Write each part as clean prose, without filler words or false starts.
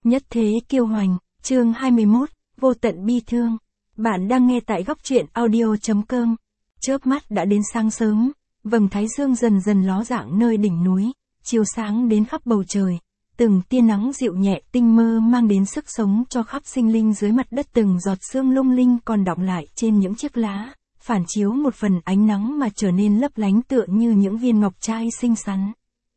Nhất thế kiêu hoành, chương 21, vô tận bi thương. Bạn đang nghe tại góc truyện audio.com. Chớp mắt đã đến sáng sớm, vầng thái dương dần dần ló dạng nơi đỉnh núi, chiếu sáng đến khắp bầu trời. Từng tia nắng dịu nhẹ tinh mơ mang đến sức sống cho khắp sinh linh dưới mặt đất, từng giọt sương lung linh còn đọng lại trên những chiếc lá, phản chiếu một phần ánh nắng mà trở nên lấp lánh tựa như những viên ngọc trai xinh xắn.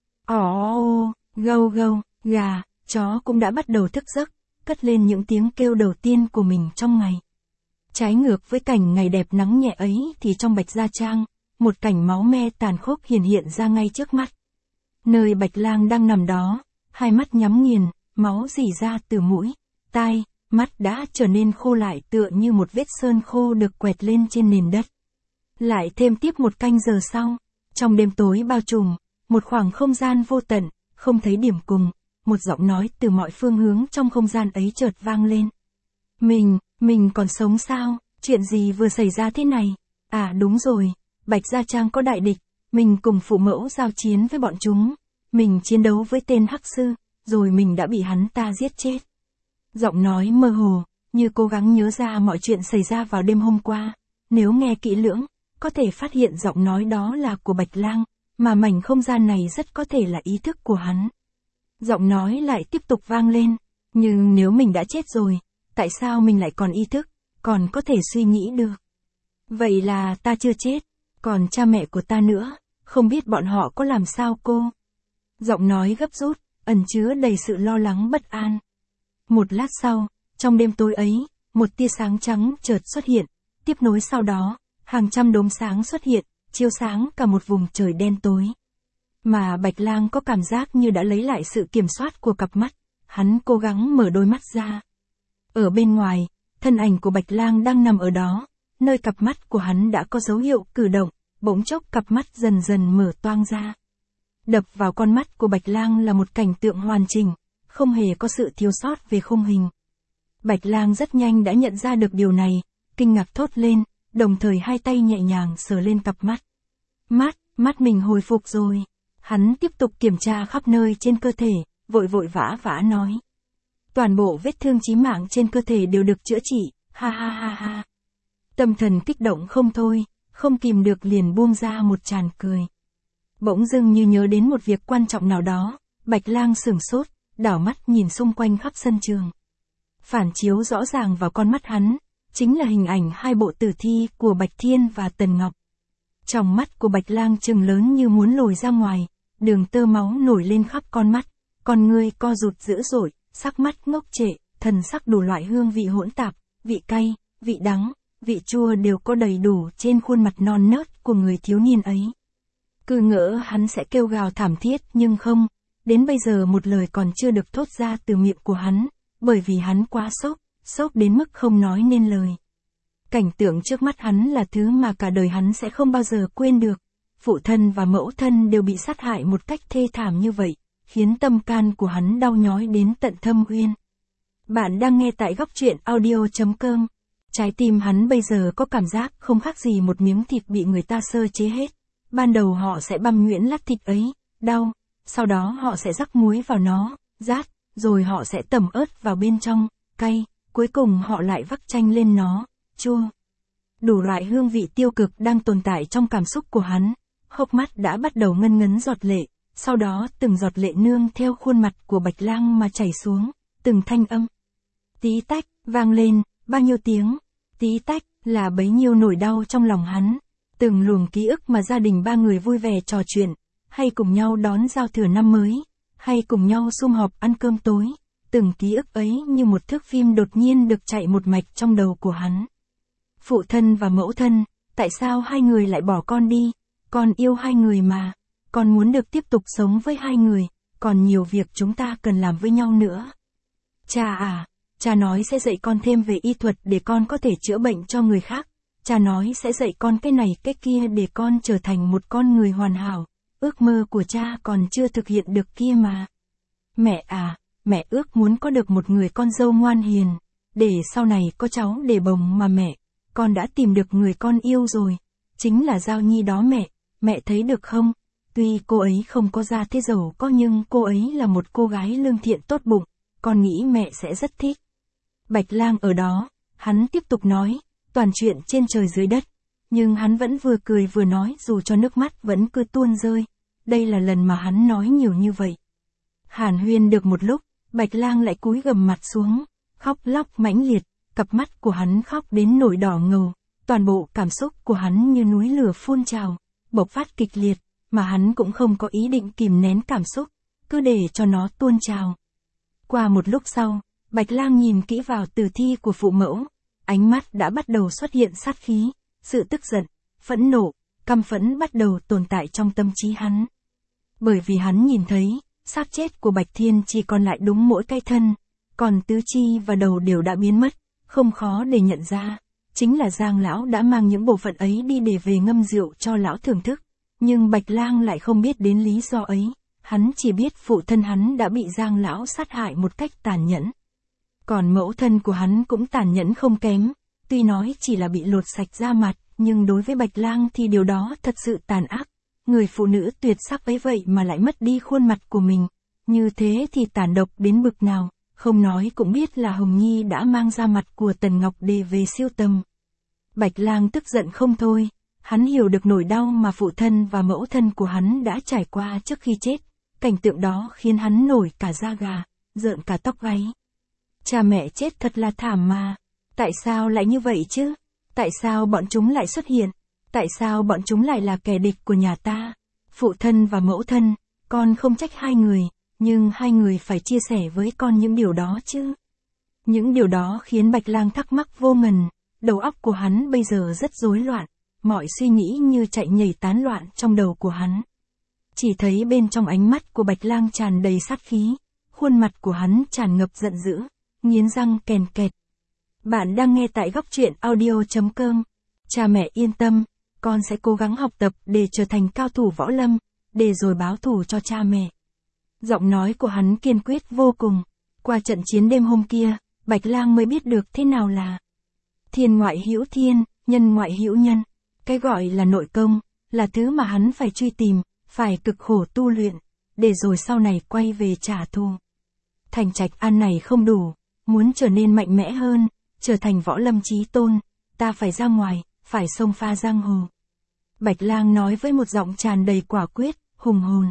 Gâu gâu, gà, chó cũng đã bắt đầu thức giấc, cất lên những tiếng kêu đầu tiên của mình trong ngày. Trái ngược với cảnh ngày đẹp nắng nhẹ ấy thì trong Bạch Gia Trang, một cảnh máu me tàn khốc hiện ra ngay trước mắt. Nơi Bạch Lang đang nằm đó, hai mắt nhắm nghiền, máu rỉ ra từ mũi, tai, mắt đã trở nên khô lại tựa như một vết sơn khô được quẹt lên trên nền đất. Lại thêm tiếp một canh giờ sau, trong đêm tối bao trùm, một khoảng không gian vô tận, không thấy điểm cùng, một giọng nói từ mọi phương hướng trong không gian ấy chợt vang lên. Mình còn sống sao? Chuyện gì vừa xảy ra thế này? À đúng rồi, Bạch Gia Trang có đại địch, mình cùng phụ mẫu giao chiến với bọn chúng. Mình chiến đấu với tên Hắc Sư, rồi mình đã bị hắn ta giết chết. Giọng nói mơ hồ, như cố gắng nhớ ra mọi chuyện xảy ra vào đêm hôm qua. Nếu nghe kỹ lưỡng, có thể phát hiện giọng nói đó là của Bạch Lang, mà mảnh không gian này rất có thể là ý thức của hắn. Giọng nói lại tiếp tục vang lên, nhưng nếu mình đã chết rồi, tại sao mình lại còn ý thức, còn có thể suy nghĩ được? Vậy là ta chưa chết, còn cha mẹ của ta nữa, không biết bọn họ có làm sao cô? Giọng nói gấp rút, ẩn chứa đầy sự lo lắng bất an. Một lát sau, trong đêm tối ấy, một tia sáng trắng chợt xuất hiện, tiếp nối sau đó, hàng trăm đốm sáng xuất hiện, chiếu sáng cả một vùng trời đen tối. Mà Bạch Lang có cảm giác như đã lấy lại sự kiểm soát của cặp mắt, hắn cố gắng mở đôi mắt ra. Ở bên ngoài, thân ảnh của Bạch Lang đang nằm ở đó, nơi cặp mắt của hắn đã có dấu hiệu cử động, bỗng chốc cặp mắt dần dần mở toang ra. Đập vào con mắt của Bạch Lang là một cảnh tượng hoàn chỉnh, không hề có sự thiếu sót về khung hình. Bạch Lang rất nhanh đã nhận ra được điều này, kinh ngạc thốt lên, đồng thời hai tay nhẹ nhàng sờ lên cặp mắt. Mắt mình hồi phục rồi. Hắn tiếp tục kiểm tra khắp nơi trên cơ thể, vội vã nói. Toàn bộ vết thương chí mạng trên cơ thể đều được chữa trị, ha. Tâm thần kích động không thôi, không kìm được liền buông ra một tràng cười. Bỗng dưng như nhớ đến một việc quan trọng nào đó, Bạch Lang sửng sốt, đảo mắt nhìn xung quanh khắp sân trường. Phản chiếu rõ ràng vào con mắt hắn, chính là hình ảnh hai bộ tử thi của Bạch Thiên và Tần Ngọc. Trong mắt của Bạch Lang trừng lớn như muốn lồi ra ngoài, đường tơ máu nổi lên khắp con mắt, con ngươi co rụt dữ dội, sắc mắt ngốc trệ, thần sắc đủ loại hương vị hỗn tạp, vị cay, vị đắng, vị chua đều có đầy đủ trên khuôn mặt non nớt của người thiếu niên ấy. Cứ ngỡ hắn sẽ kêu gào thảm thiết nhưng không, đến bây giờ một lời còn chưa được thốt ra từ miệng của hắn, bởi vì hắn quá sốc đến mức không nói nên lời. Cảnh tượng trước mắt hắn là thứ mà cả đời hắn sẽ không bao giờ quên được. Phụ thân và mẫu thân đều bị sát hại một cách thê thảm như vậy, khiến tâm can của hắn đau nhói đến tận thâm uyên. Bạn đang nghe tại góc truyện audio.com. Trái tim hắn bây giờ có cảm giác không khác gì một miếng thịt bị người ta sơ chế hết. Ban đầu họ sẽ băm nhuyễn lát thịt ấy, đau, sau đó họ sẽ rắc muối vào nó, rát, rồi họ sẽ tẩm ớt vào bên trong, cay, cuối cùng họ lại vắt chanh lên nó, chua. Đủ loại hương vị tiêu cực đang tồn tại trong cảm xúc của hắn. Hốc mắt đã bắt đầu ngân ngấn giọt lệ, sau đó từng giọt lệ nương theo khuôn mặt của Bạch Lang mà chảy xuống, từng thanh âm. Tí tách, vang lên, bao nhiêu tiếng, tí tách, là bấy nhiêu nỗi đau trong lòng hắn. Từng luồng ký ức mà gia đình ba người vui vẻ trò chuyện, hay cùng nhau đón giao thừa năm mới, hay cùng nhau sum họp ăn cơm tối. Từng ký ức ấy như một thước phim đột nhiên được chạy một mạch trong đầu của hắn. Phụ thân và mẫu thân, tại sao hai người lại bỏ con đi? Con yêu hai người mà, con muốn được tiếp tục sống với hai người, còn nhiều việc chúng ta cần làm với nhau nữa. Cha nói sẽ dạy con thêm về y thuật để con có thể chữa bệnh cho người khác. Cha nói sẽ dạy con cái này cái kia để con trở thành một con người hoàn hảo. Ước mơ của cha còn chưa thực hiện được kia mà. Mẹ ước muốn có được một người con dâu ngoan hiền, để sau này có cháu để bồng mà mẹ. Con đã tìm được người con yêu rồi, chính là Giao Nhi đó mẹ thấy được không? Tuy cô ấy không có gia thế giàu có nhưng cô ấy là một cô gái lương thiện tốt bụng, con nghĩ mẹ sẽ rất thích. Bạch Lang ở đó, hắn tiếp tục nói, toàn chuyện trên trời dưới đất. Nhưng hắn vẫn vừa cười vừa nói dù cho nước mắt vẫn cứ tuôn rơi. Đây là lần mà hắn nói nhiều như vậy. Hàn huyên được một lúc, Bạch Lang lại cúi gằm mặt xuống, khóc lóc mãnh liệt, cặp mắt của hắn khóc đến nổi đỏ ngầu, toàn bộ cảm xúc của hắn như núi lửa phun trào, bộc phát kịch liệt, mà hắn cũng không có ý định kìm nén cảm xúc, cứ để cho nó tuôn trào. Qua một lúc sau, Bạch Lang nhìn kỹ vào tử thi của phụ mẫu, ánh mắt đã bắt đầu xuất hiện sát khí, sự tức giận, phẫn nộ, căm phẫn bắt đầu tồn tại trong tâm trí hắn. Bởi vì hắn nhìn thấy, xác chết của Bạch Thiên chỉ còn lại đúng mỗi cái thân, còn tứ chi và đầu đều đã biến mất, không khó để nhận ra. Chính là Giang lão đã mang những bộ phận ấy đi để về ngâm rượu cho lão thưởng thức. Nhưng Bạch Lang lại không biết đến lý do ấy, hắn chỉ biết phụ thân hắn đã bị Giang lão sát hại một cách tàn nhẫn. Còn mẫu thân của hắn cũng tàn nhẫn không kém, tuy nói chỉ là bị lột sạch da mặt, nhưng đối với Bạch Lang thì điều đó thật sự tàn ác. Người phụ nữ tuyệt sắc ấy vậy mà lại mất đi khuôn mặt của mình, như thế thì tàn độc đến bực nào, không nói cũng biết là Hồng Nhi đã mang da mặt của Tần Ngọc Đề về siêu tầm. Bạch Lang tức giận không thôi, hắn hiểu được nỗi đau mà phụ thân và mẫu thân của hắn đã trải qua trước khi chết, cảnh tượng đó khiến hắn nổi cả da gà, rợn cả tóc gáy. Cha mẹ chết thật là thảm mà, tại sao lại như vậy chứ? Tại sao bọn chúng lại xuất hiện? Tại sao bọn chúng lại là kẻ địch của nhà ta? Phụ thân và mẫu thân, con không trách hai người, nhưng hai người phải chia sẻ với con những điều đó chứ. Những điều đó khiến Bạch Lang thắc mắc vô ngần, đầu óc của hắn bây giờ rất rối loạn, mọi suy nghĩ như chạy nhảy tán loạn trong đầu của hắn. Chỉ thấy bên trong ánh mắt của Bạch Lang tràn đầy sát khí, khuôn mặt của hắn tràn ngập giận dữ, nghiến răng kèn kẹt. Bạn đang nghe tại góc truyện audio.com. Cha mẹ yên tâm, con sẽ cố gắng học tập để trở thành cao thủ võ lâm, để rồi báo thù cho cha mẹ. Giọng nói của hắn kiên quyết vô cùng. Qua trận chiến đêm hôm kia, Bạch Lang mới biết được thế nào là thiên ngoại hữu thiên, nhân ngoại hữu nhân. Cái gọi là nội công, là thứ mà hắn phải truy tìm, phải cực khổ tu luyện, để rồi sau này quay về trả thù. Thành trạch an này không đủ, muốn trở nên mạnh mẽ hơn, trở thành võ lâm chí tôn, ta phải ra ngoài, phải xông pha giang hồ. Bạch Lang nói với một giọng tràn đầy quả quyết, hùng hồn.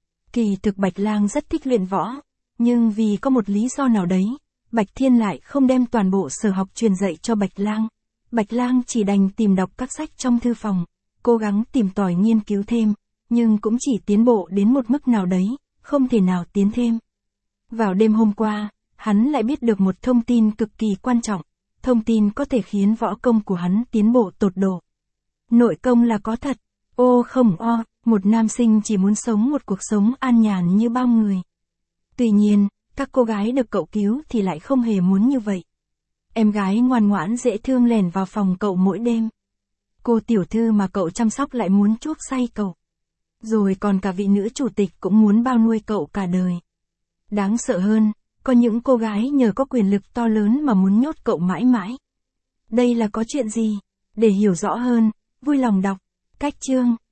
Kỳ thực Bạch Lang rất thích luyện võ, nhưng vì có một lý do nào đấy, Bạch Thiên lại không đem toàn bộ sở học truyền dạy cho Bạch Lang. Bạch Lang chỉ đành tìm đọc các sách trong thư phòng, cố gắng tìm tòi nghiên cứu thêm, nhưng cũng chỉ tiến bộ đến một mức nào đấy, không thể nào tiến thêm. Vào đêm hôm qua, hắn lại biết được một thông tin cực kỳ quan trọng, thông tin có thể khiến võ công của hắn tiến bộ tột độ. Nội công là có thật, ô không o, một nam sinh chỉ muốn sống một cuộc sống an nhàn như bao người. Tuy nhiên, các cô gái được cậu cứu thì lại không hề muốn như vậy. Em gái ngoan ngoãn dễ thương lèn vào phòng cậu mỗi đêm. Cô tiểu thư mà cậu chăm sóc lại muốn chuốc say cậu. Rồi còn cả vị nữ chủ tịch cũng muốn bao nuôi cậu cả đời. Đáng sợ hơn, có những cô gái nhờ có quyền lực to lớn mà muốn nhốt cậu mãi mãi. Đây là có chuyện gì? Để hiểu rõ hơn, vui lòng đọc cách chương.